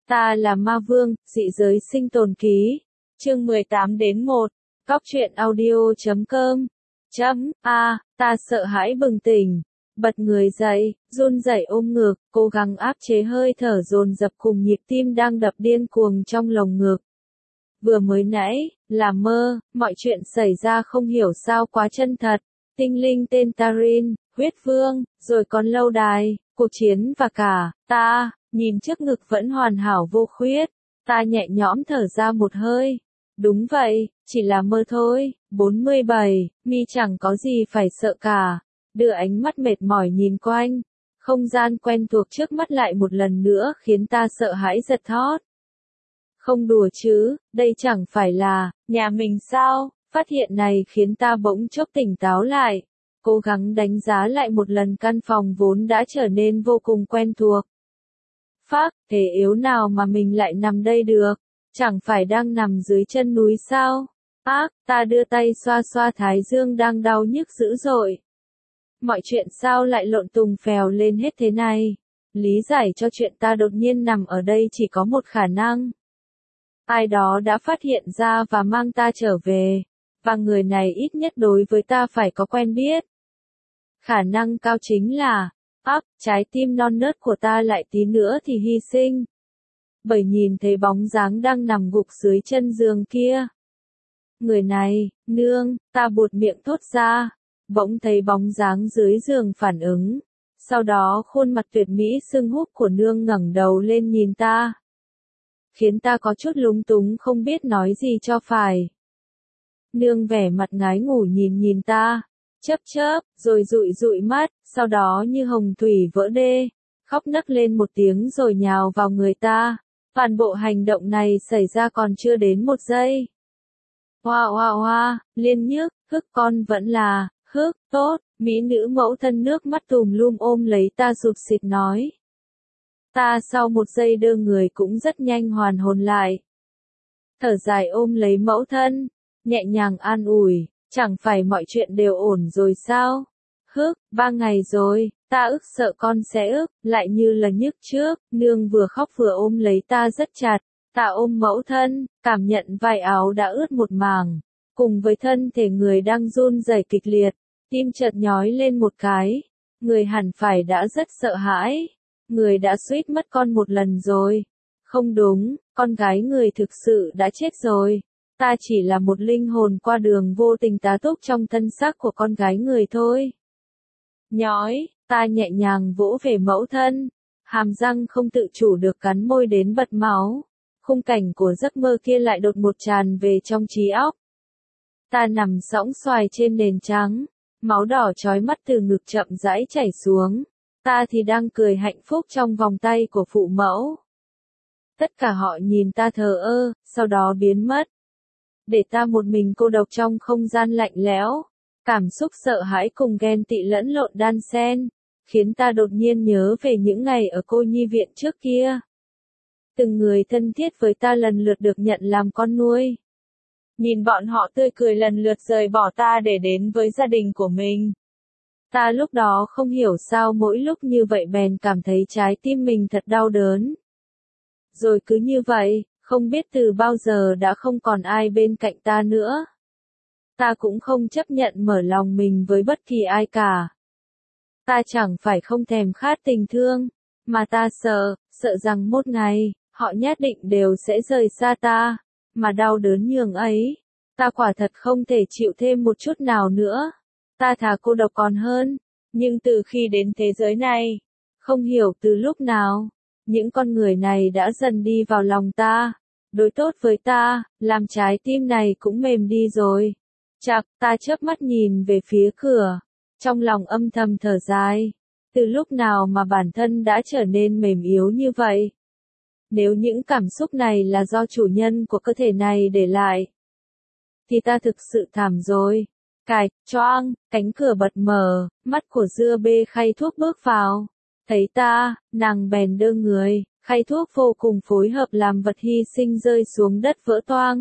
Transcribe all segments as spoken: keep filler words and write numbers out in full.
Ta là ma vương, dị giới sinh tồn ký. Chương mười tám đến một. Góc truyện audio chấm com. Chấm, a, ta sợ hãi bừng tỉnh. Bật người dậy, run rẩy ôm ngực, cố gắng áp chế hơi thở dồn dập cùng nhịp tim đang đập điên cuồng trong lồng ngực. Vừa mới nãy, là mơ, mọi chuyện xảy ra không hiểu sao quá chân thật. Tinh linh tên Tarin, huyết vương, rồi còn lâu đài, cuộc chiến và cả, ta, nhìn trước ngực vẫn hoàn hảo vô khuyết. Ta nhẹ nhõm thở ra một hơi. Đúng vậy, chỉ là mơ thôi. bốn mươi bảy, mi chẳng có gì phải sợ cả. Đưa ánh mắt mệt mỏi nhìn quanh. Không gian quen thuộc trước mắt lại một lần nữa khiến ta sợ hãi giật thót. Không đùa chứ, đây chẳng phải là nhà mình sao? Phát hiện này khiến ta bỗng chốc tỉnh táo lại. Cố gắng đánh giá lại một lần căn phòng vốn đã trở nên vô cùng quen thuộc. Phác, thế yếu nào mà mình lại nằm đây được? Chẳng phải đang nằm dưới chân núi sao? Ác, ta đưa tay xoa xoa thái dương đang đau nhức dữ dội. Mọi chuyện sao lại lộn tùng phèo lên hết thế này? Lý giải cho chuyện ta đột nhiên nằm ở đây chỉ có một khả năng. Ai đó đã phát hiện ra và mang ta trở về. Và người này ít nhất đối với ta phải có quen biết. Khả năng cao chính là, ác, trái tim non nớt của ta lại tí nữa thì hy sinh. Bởi nhìn thấy bóng dáng đang nằm gục dưới chân giường kia. Người này, nương, ta buột miệng thốt ra. Bỗng thấy bóng dáng dưới giường phản ứng. Sau đó khuôn mặt tuyệt mỹ sưng húp của nương ngẩng đầu lên nhìn ta. Khiến ta có chút lúng túng không biết nói gì cho phải. Nương vẻ mặt ngái ngủ nhìn nhìn ta, chớp chớp, rồi dụi dụi mắt, sau đó như hồng thủy vỡ đê, khóc nấc lên một tiếng rồi nhào vào người ta. Toàn bộ hành động này xảy ra còn chưa đến một giây. Hoa hoa hoa, liên nhức, hức con vẫn là, hức, tốt, mỹ nữ mẫu thân nước mắt tùm lum ôm lấy ta sụt sịt nói. Ta sau một giây đơ người cũng rất nhanh hoàn hồn lại. Thở dài ôm lấy mẫu thân, nhẹ nhàng an ủi, chẳng phải mọi chuyện đều ổn rồi sao? Hức, ba ngày rồi, ta ức sợ con sẽ ức, lại như là nhức trước, nương vừa khóc vừa ôm lấy ta rất chặt, ta ôm mẫu thân, cảm nhận vải áo đã ướt một mảng, cùng với thân thể người đang run rẩy kịch liệt, tim chợt nhói lên một cái, người hẳn phải đã rất sợ hãi, người đã suýt mất con một lần rồi, không đúng, con gái người thực sự đã chết rồi. Ta chỉ là một linh hồn qua đường vô tình tá túc trong thân xác của con gái người thôi. Nhói, ta nhẹ nhàng vỗ về mẫu thân, hàm răng không tự chủ được cắn môi đến bật máu. Khung cảnh của giấc mơ kia lại đột ngột tràn về trong trí óc. Ta nằm sõng xoài trên nền trắng, máu đỏ chói mắt từ ngực chậm rãi chảy xuống. Ta thì đang cười hạnh phúc trong vòng tay của phụ mẫu. Tất cả họ nhìn ta thờ ơ, sau đó biến mất. Để ta một mình cô độc trong không gian lạnh lẽo, cảm xúc sợ hãi cùng ghen tị lẫn lộn đan xen, khiến ta đột nhiên nhớ về những ngày ở cô nhi viện trước kia. Từng người thân thiết với ta lần lượt được nhận làm con nuôi. Nhìn bọn họ tươi cười lần lượt rời bỏ ta để đến với gia đình của mình. Ta lúc đó không hiểu sao mỗi lúc như vậy bèn cảm thấy trái tim mình thật đau đớn. Rồi cứ như vậy, không biết từ bao giờ đã không còn ai bên cạnh ta nữa. Ta cũng không chấp nhận mở lòng mình với bất kỳ ai cả. Ta chẳng phải không thèm khát tình thương, mà ta sợ, sợ rằng một ngày, họ nhất định đều sẽ rời xa ta, mà đau đớn nhường ấy. Ta quả thật không thể chịu thêm một chút nào nữa. Ta thà cô độc còn hơn, nhưng từ khi đến thế giới này, không hiểu từ lúc nào, những con người này đã dần đi vào lòng ta, đối tốt với ta, làm trái tim này cũng mềm đi rồi. Chạc, ta chớp mắt nhìn về phía cửa, trong lòng âm thầm thở dài, từ lúc nào mà bản thân đã trở nên mềm yếu như vậy? Nếu những cảm xúc này là do chủ nhân của cơ thể này để lại, thì ta thực sự thảm rồi. Cạch, choang, cánh cửa bật mở, mắt của dưa bê khay thuốc bước vào. Thấy ta, nàng bèn đơ người, khay thuốc vô cùng phối hợp làm vật hy sinh rơi xuống đất vỡ toang.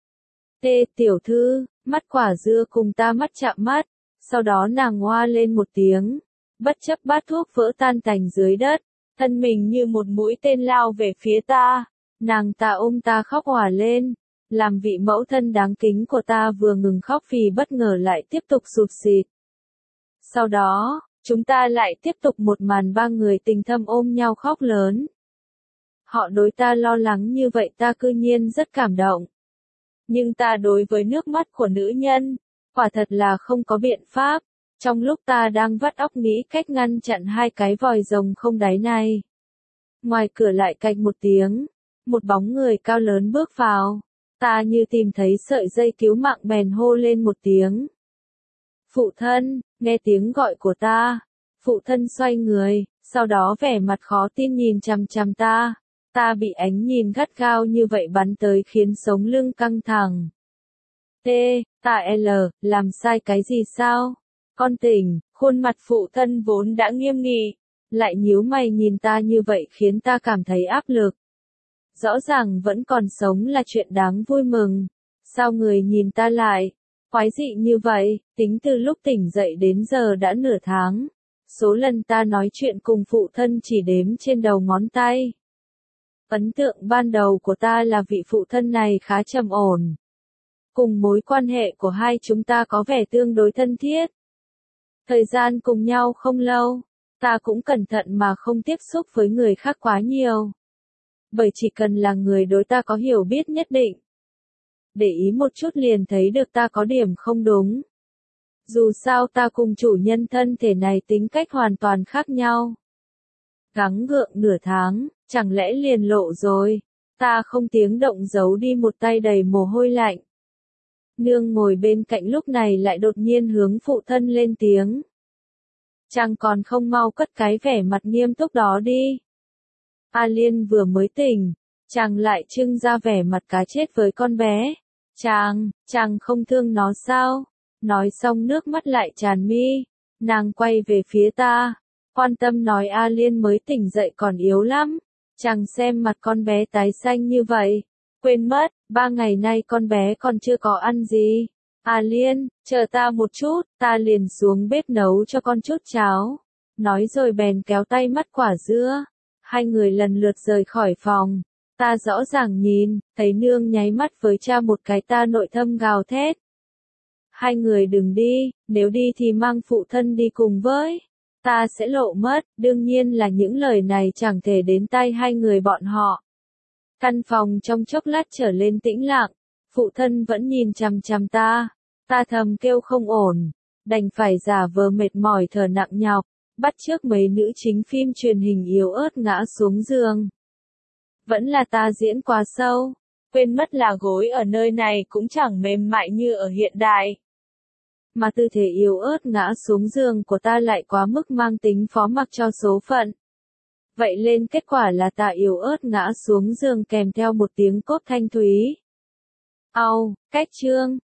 Tê tiểu thư, mắt quả dưa cùng ta mắt chạm mắt, sau đó nàng hoa lên một tiếng, bất chấp bát thuốc vỡ tan tành dưới đất, thân mình như một mũi tên lao về phía ta, Nàng ta ôm ta khóc òa lên, làm vị mẫu thân đáng kính của ta vừa ngừng khóc vì bất ngờ lại tiếp tục sụt sịt. Sau đó, chúng ta lại tiếp tục một màn ba người tình thâm ôm nhau khóc lớn. Họ đối ta lo lắng như vậy ta cư nhiên rất cảm động. Nhưng ta đối với nước mắt của nữ nhân, quả thật là không có biện pháp. Trong lúc ta đang vắt óc nghĩ cách ngăn chặn hai cái vòi rồng không đáy này. Ngoài cửa lại cạch một tiếng, một bóng người cao lớn bước vào. Ta như tìm thấy sợi dây cứu mạng bèn hô lên một tiếng. Phụ thân, nghe tiếng gọi của ta. Phụ thân xoay người, sau đó vẻ mặt khó tin nhìn chằm chằm ta. Ta bị ánh nhìn gắt gao như vậy bắn tới khiến sống lưng căng thẳng. T, ta L, làm sai cái gì sao? Con tỉnh, khuôn mặt phụ thân vốn đã nghiêm nghị, lại nhíu mày nhìn ta như vậy khiến ta cảm thấy áp lực. Rõ ràng vẫn còn sống là chuyện đáng vui mừng. Sao người nhìn ta lại quái dị như vậy? Tính từ lúc tỉnh dậy đến giờ đã nửa tháng. Số lần ta nói chuyện cùng phụ thân chỉ đếm trên đầu ngón tay. Ấn tượng ban đầu của ta là vị phụ thân này khá trầm ổn. Cùng mối quan hệ của hai chúng ta có vẻ tương đối thân thiết. Thời gian cùng nhau không lâu, ta cũng cẩn thận mà không tiếp xúc với người khác quá nhiều. Bởi chỉ cần là người đối ta có hiểu biết nhất định. Để ý một chút liền thấy được ta có điểm không đúng. Dù sao ta cùng chủ nhân thân thể này tính cách hoàn toàn khác nhau. Gắng gượng nửa tháng, chẳng lẽ liền lộ rồi. Ta không tiếng động giấu đi một tay đầy mồ hôi lạnh. Nương ngồi bên cạnh lúc này lại đột nhiên hướng phụ thân lên tiếng. Chàng còn không mau cất cái vẻ mặt nghiêm túc đó đi. A Liên vừa mới tỉnh, chàng lại trưng ra vẻ mặt cá chết với con bé. Chàng, chàng không thương nó sao? Nói xong nước mắt lại tràn mi. Nàng quay về phía ta, quan tâm nói A Liên mới tỉnh dậy còn yếu lắm. Chàng xem mặt con bé tái xanh như vậy. Quên mất, ba ngày nay con bé còn chưa có ăn gì. A Liên, chờ ta một chút, ta liền xuống bếp nấu cho con chút cháo. Nói rồi bèn kéo tay mắt quả dưa. Hai người lần lượt rời khỏi phòng. Ta rõ ràng nhìn, thấy nương nháy mắt với cha một cái ta nội thâm gào thét. Hai người đừng đi, nếu đi thì mang phụ thân đi cùng với. Ta sẽ lộ mất, đương nhiên là những lời này chẳng thể đến tai hai người bọn họ. Căn phòng trong chốc lát trở lên tĩnh lặng, phụ thân vẫn nhìn chằm chằm ta. Ta thầm kêu không ổn, đành phải giả vờ mệt mỏi thở nặng nhọc, bắt chước mấy nữ chính phim truyền hình yếu ớt ngã xuống giường. Vẫn là ta diễn quá sâu, quên mất là gối ở nơi này cũng chẳng mềm mại như ở hiện đại. Mà tư thế yếu ớt ngã xuống giường của ta lại quá mức mang tính phó mặc cho số phận. Vậy lên kết quả là ta yếu ớt ngã xuống giường kèm theo một tiếng cốt thanh thúy. Au, cách chương.